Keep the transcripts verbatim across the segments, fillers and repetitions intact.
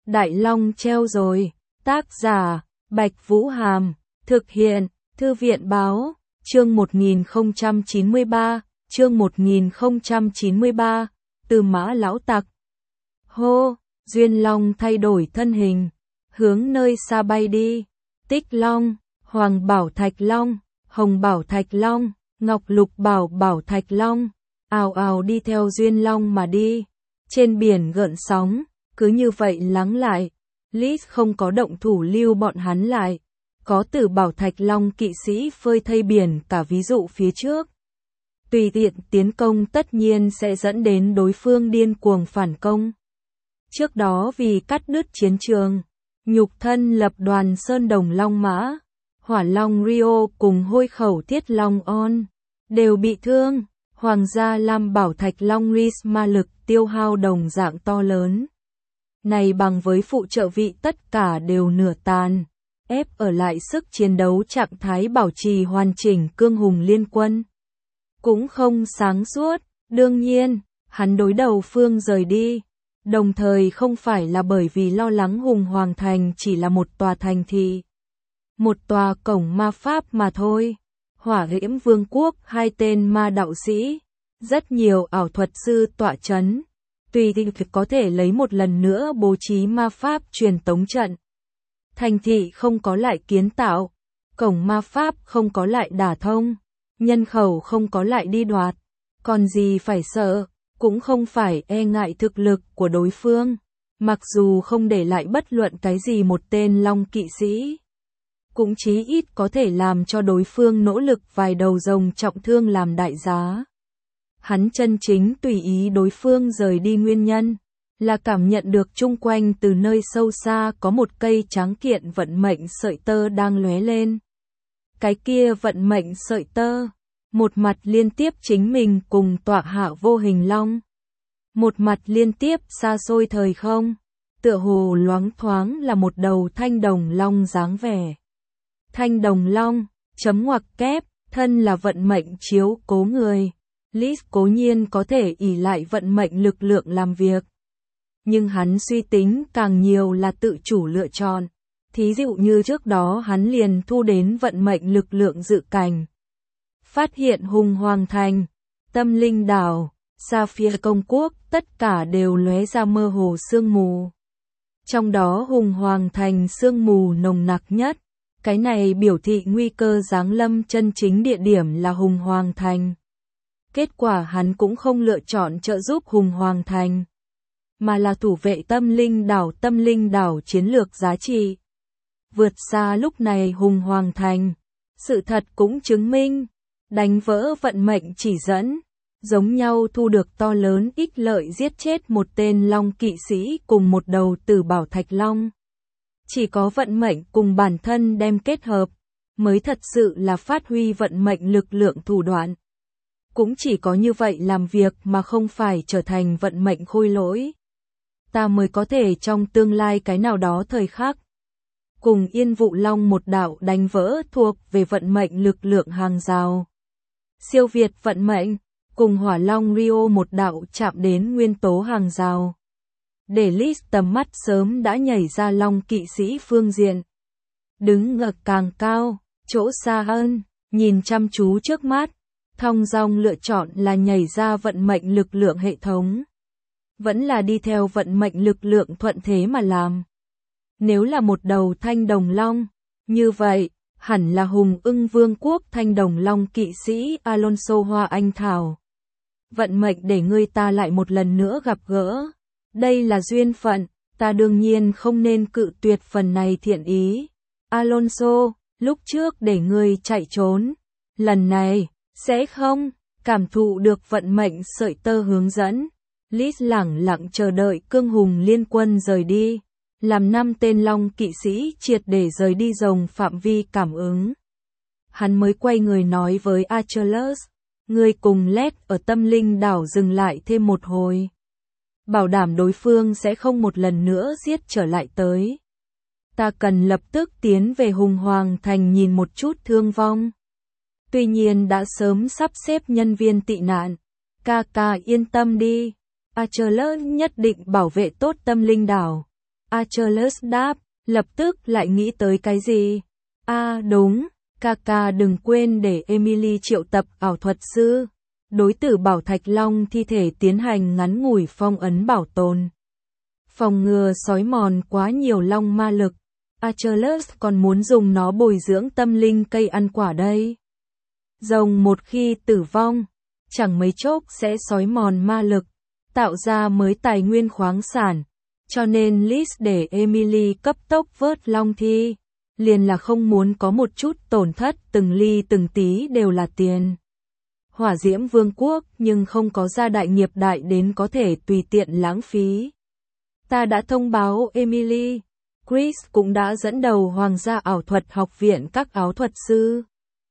Đại Long treo rồi. Tác giả, Bạch Vũ Hàm. Thực hiện, Thư viện báo. Chương một nghìn không trăm chín mươi ba, chương một nghìn không trăm chín mươi ba, Tư Mã lão tặc. Hô, Duyên Long thay đổi thân hình, hướng nơi xa bay đi. Tích Long, Hoàng Bảo Thạch Long, Hồng Bảo Thạch Long, Ngọc Lục Bảo Bảo Thạch Long, ào ào đi theo Duyên Long mà đi. Trên biển gợn sóng, cứ như vậy lắng lại. Lis không có động thủ lưu bọn hắn lại. Có Tử Bảo Thạch Long kỵ sĩ phơi thây biển cả ví dụ phía trước. Tùy tiện tiến công tất nhiên sẽ dẫn đến đối phương điên cuồng phản công. Trước đó vì cắt đứt chiến trường, nhục thân lập đoàn Sơn Đồng Long Mã, Hỏa Long Rio cùng Hôi Khẩu Thiết Long On đều bị thương. Hoàng gia Lam Bảo Thạch Long Ris ma lực tiêu hao đồng dạng to lớn. Này bằng với phụ trợ vị tất cả đều nửa tàn, ép ở lại sức chiến đấu trạng thái bảo trì hoàn chỉnh cương hùng liên quân. Cũng không sáng suốt, đương nhiên, hắn đối đầu phương rời đi. Đồng thời không phải là bởi vì lo lắng Hùng Hoàng Thành chỉ là một tòa thành thị, một tòa cổng ma pháp mà thôi. Hỏa Diễm Vương quốc hai tên ma đạo sĩ, rất nhiều ảo thuật sư tọa chấn, tùy thì có thể lấy một lần nữa bố trí ma pháp truyền tống trận. Thành thị không có lại kiến tạo, cổng ma pháp không có lại đả thông, nhân khẩu không có lại đi đoạt, còn gì phải sợ, cũng không phải e ngại thực lực của đối phương, mặc dù không để lại bất luận cái gì một tên Long kỵ sĩ. Cũng chí ít có thể làm cho đối phương nỗ lực vài đầu rồng trọng thương làm đại giá. Hắn chân chính tùy ý đối phương rời đi nguyên nhân, là cảm nhận được chung quanh từ nơi sâu xa có một cây tráng kiện vận mệnh sợi tơ đang lóe lên. Cái kia vận mệnh sợi tơ, một mặt liên tiếp chính mình cùng tọa hạ vô hình long. Một mặt liên tiếp xa xôi thời không, tựa hồ loáng thoáng là một đầu thanh đồng long dáng vẻ. Thanh đồng long, chấm ngoặc kép, thân là vận mệnh chiếu cố người. Lis cố nhiên có thể ỷ lại vận mệnh lực lượng làm việc. Nhưng hắn suy tính càng nhiều là tự chủ lựa chọn. Thí dụ như trước đó hắn liền thu đến vận mệnh lực lượng dự cảnh. Phát hiện Hùng Hoàng Thành, Tâm Linh Đảo, Sapphire Công Quốc tất cả đều lóe ra mơ hồ sương mù. Trong đó Hùng Hoàng Thành sương mù nồng nặc nhất. Cái này biểu thị nguy cơ giáng lâm chân chính địa điểm là Hùng Hoàng Thành. Kết quả hắn cũng không lựa chọn trợ giúp Hùng Hoàng Thành, mà là thủ vệ Tâm Linh Đảo. Tâm Linh Đảo chiến lược giá trị vượt xa lúc này Hùng Hoàng Thành. Sự thật cũng chứng minh, đánh vỡ vận mệnh chỉ dẫn, giống nhau thu được to lớn ích lợi giết chết một tên Long kỵ sĩ cùng một đầu Tử Bảo Thạch Long. Chỉ có vận mệnh cùng bản thân đem kết hợp, mới thật sự là phát huy vận mệnh lực lượng thủ đoạn. Cũng chỉ có như vậy làm việc mà không phải trở thành vận mệnh khôi lỗi. Ta mới có thể trong tương lai cái nào đó thời khắc, cùng Yên Vụ Long một đạo đánh vỡ thuộc về vận mệnh lực lượng hàng rào. Siêu việt vận mệnh, cùng Hỏa Long Rio một đạo chạm đến nguyên tố hàng rào. Để Lis tầm mắt sớm đã nhảy ra Long kỵ sĩ phương diện. Đứng ngược càng cao, chỗ xa hơn, nhìn chăm chú trước mắt, thong dong lựa chọn là nhảy ra vận mệnh lực lượng hệ thống. Vẫn là đi theo vận mệnh lực lượng thuận thế mà làm. Nếu là một đầu thanh đồng long, như vậy, hẳn là Hùng Ưng Vương quốc thanh đồng long kỵ sĩ Alonso Hoa Anh Thảo. Vận mệnh để ngươi ta lại một lần nữa gặp gỡ. Đây là duyên phận, ta đương nhiên không nên cự tuyệt phần này thiện ý. Alonso, lúc trước để ngươi chạy trốn, lần này, sẽ không, cảm thụ được vận mệnh sợi tơ hướng dẫn. Lis lẳng lặng chờ đợi cương hùng liên quân rời đi, làm năm tên Long kỵ sĩ triệt để rời đi rồng phạm vi cảm ứng. Hắn mới quay người nói với Achilles, ngươi cùng Led ở Tâm Linh Đảo dừng lại thêm một hồi. Bảo đảm đối phương sẽ không một lần nữa giết trở lại tới. Ta cần lập tức tiến về Hùng Hoàng Thành nhìn một chút thương vong. Tuy nhiên đã sớm sắp xếp nhân viên tị nạn. Ca ca yên tâm đi. Achilles nhất định bảo vệ tốt Tâm Linh Đảo. Achilles đáp, lập tức lại nghĩ tới cái gì? À đúng, ca ca đừng quên để Emily triệu tập ảo thuật sư. Đối tử bảo Thạch Long thi thể tiến hành ngắn ngủi phong ấn bảo tồn. Phòng ngừa sói mòn quá nhiều long ma lực. Achilles còn muốn dùng nó bồi dưỡng tâm linh cây ăn quả đây. Rồng một khi tử vong, chẳng mấy chốc sẽ sói mòn ma lực, tạo ra mới tài nguyên khoáng sản. Cho nên Liz để Emily cấp tốc vớt long thi, liền là không muốn có một chút tổn thất, từng ly từng tí đều là tiền. Hỏa Diễm Vương quốc nhưng không có gia đại nghiệp đại đến có thể tùy tiện lãng phí. Ta đã thông báo Emily, Chris cũng đã dẫn đầu Hoàng gia ảo thuật học viện các áo thuật sư.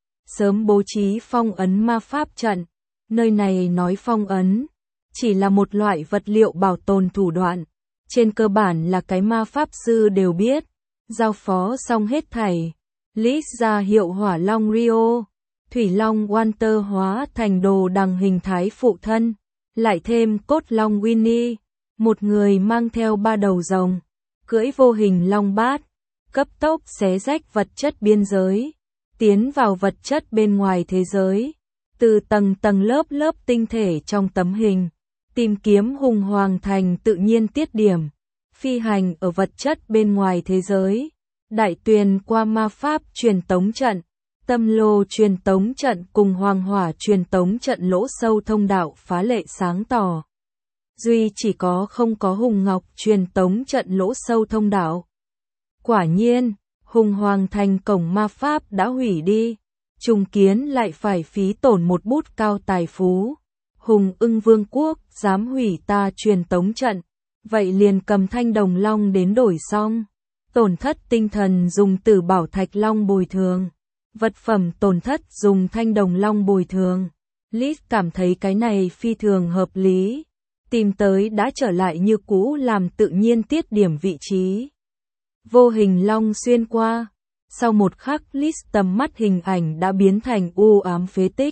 Sớm bố trí phong ấn ma pháp trận, nơi này nói phong ấn, chỉ là một loại vật liệu bảo tồn thủ đoạn. Trên cơ bản là cái ma pháp sư đều biết, giao phó xong hết thảy. Liz ra hiệu hỏa long Rio, thủy long Walter hóa thành đồ đằng hình thái phụ thân, lại thêm cốt long Winnie, một người mang theo ba đầu rồng, cưỡi vô hình long bát, cấp tốc xé rách vật chất biên giới, tiến vào vật chất bên ngoài thế giới, từ tầng tầng lớp lớp tinh thể trong tấm hình, tìm kiếm hùng hoàng thành tự nhiên tiết điểm, phi hành ở vật chất bên ngoài thế giới, đại tuyền qua ma pháp truyền tống trận, tâm lô truyền tống trận cùng hoàng hỏa truyền tống trận lỗ sâu thông đạo phá lệ sáng tỏ. Duy chỉ có không có hùng ngọc truyền tống trận lỗ sâu thông đạo. Quả nhiên, hùng hoàng thành cổng ma pháp đã hủy đi, trùng kiến lại phải phí tổn một bút cao tài phú. Hùng ưng vương quốc dám hủy ta truyền tống trận, vậy liền cầm thanh đồng long đến đổi xong. Tổn thất tinh thần dùng tử bảo thạch long bồi thường, vật phẩm tổn thất dùng thanh đồng long bồi thường. Liz cảm thấy cái này phi thường hợp lý, tìm tới đã trở lại như cũ làm tự nhiên tiết điểm vị trí. Vô hình long xuyên qua, sau một khắc Liz tầm mắt hình ảnh đã biến thành u ám phế tích.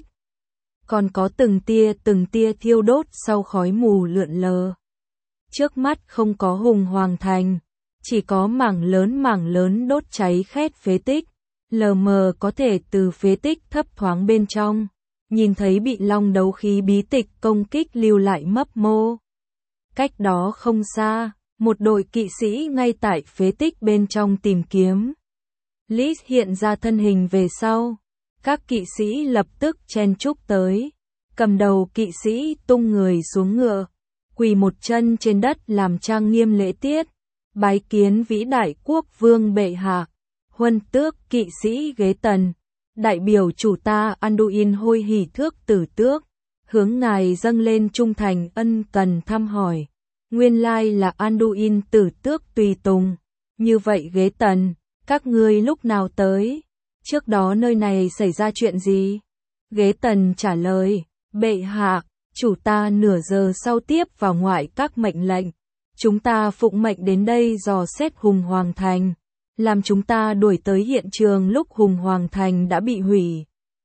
Còn có từng tia từng tia thiêu đốt sau khói mù lượn lờ. Trước mắt không có hùng hoàng thành, chỉ có mảng lớn mảng lớn đốt cháy khét phế tích, lờ mờ có thể từ phế tích thấp thoáng bên trong, nhìn thấy bị long đấu khí bí tịch công kích lưu lại mấp mô. Cách đó không xa, một đội kỵ sĩ ngay tại phế tích bên trong tìm kiếm. Liz hiện ra thân hình về sau, các kỵ sĩ lập tức chen chúc tới, cầm đầu kỵ sĩ tung người xuống ngựa, quỳ một chân trên đất làm trang nghiêm lễ tiết, bái kiến vĩ đại quốc vương bệ hạ, huân tước kỵ sĩ ghế tần, đại biểu chủ ta Anduin hôi hỉ thước tử tước, hướng ngài dâng lên trung thành ân cần thăm hỏi. Nguyên lai là Anduin tử tước tùy tùng, như vậy ghế tần, các ngươi lúc nào tới? Trước đó nơi này xảy ra chuyện gì? Ghế tần trả lời, bệ hạ, chủ ta nửa giờ sau tiếp vào ngoại các mệnh lệnh. Chúng ta phụng mệnh đến đây dò xét Hùng Hoàng Thành, làm chúng ta đuổi tới hiện trường lúc Hùng Hoàng Thành đã bị hủy.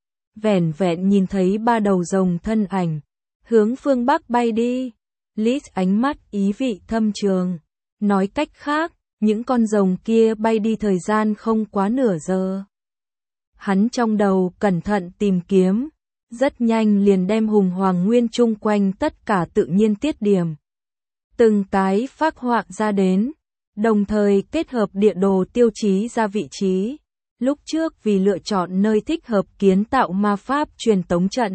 Vẻn vẹn nhìn thấy ba đầu rồng thân ảnh, hướng phương Bắc bay đi. Liz ánh mắt ý vị thâm trường, nói cách khác, những con rồng kia bay đi thời gian không quá nửa giờ. Hắn trong đầu cẩn thận tìm kiếm, rất nhanh liền đem Hùng Hoàng Nguyên chung quanh tất cả tự nhiên tiết điểm. Từng cái phác họa ra đến, đồng thời kết hợp địa đồ tiêu chí ra vị trí. Lúc trước vì lựa chọn nơi thích hợp kiến tạo ma pháp truyền tống trận.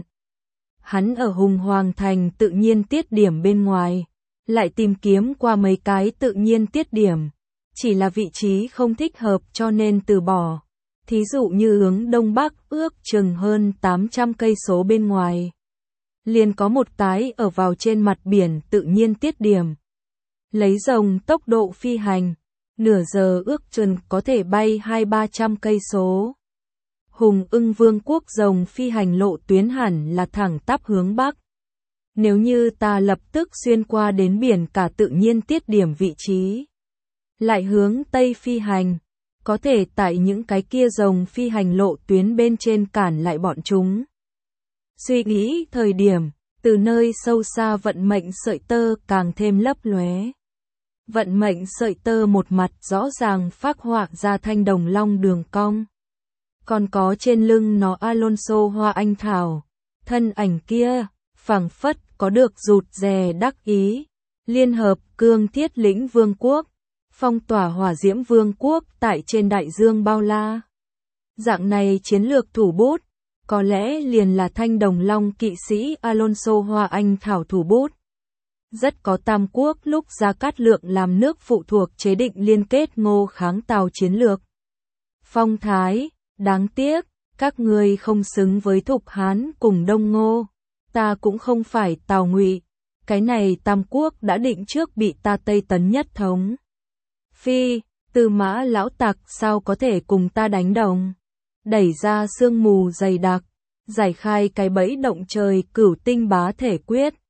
Hắn ở Hùng Hoàng Thành tự nhiên tiết điểm bên ngoài, lại tìm kiếm qua mấy cái tự nhiên tiết điểm. Chỉ là vị trí không thích hợp cho nên từ bỏ. Thí dụ như hướng Đông Bắc ước chừng hơn tám trăm cây số bên ngoài. Liền có một cái ở vào trên mặt biển tự nhiên tiết điểm. Lấy rồng tốc độ phi hành, nửa giờ ước chừng có thể bay hai ba trăm cây số. Hùng ưng vương quốc rồng phi hành lộ tuyến hẳn là thẳng tắp hướng Bắc. Nếu như ta lập tức xuyên qua đến biển cả tự nhiên tiết điểm vị trí, lại hướng Tây phi hành, có thể tại những cái kia rồng phi hành lộ tuyến bên trên cản lại bọn chúng. Suy nghĩ thời điểm, từ nơi sâu xa vận mệnh sợi tơ càng thêm lấp lóe. Vận mệnh sợi tơ một mặt rõ ràng phác họa ra thanh đồng long đường cong. Còn có trên lưng nó Alonso hoa anh thảo. Thân ảnh kia, phảng phất có được rụt rè đắc ý. Liên hợp cương thiết lĩnh vương quốc. Phong tỏa hỏa diễm vương quốc tại trên đại dương bao la. Dạng này chiến lược thủ bút, có lẽ liền là thanh đồng long kỵ sĩ Alonso hoa anh thảo thủ bút. Rất có Tam Quốc lúc Gia Cát Lượng làm nước phụ thuộc chế định liên kết Ngô kháng Tào chiến lược. Phong thái, đáng tiếc, các ngươi không xứng với Thục Hán cùng Đông Ngô. Ta cũng không phải Tào Ngụy, cái này Tam Quốc đã định trước bị ta Tây Tấn nhất thống. Phi, Tư Mã lão tặc sao có thể cùng ta đánh đồng? Đẩy ra sương mù dày đặc, giải khai cái bẫy động trời cửu tinh bá thể quyết.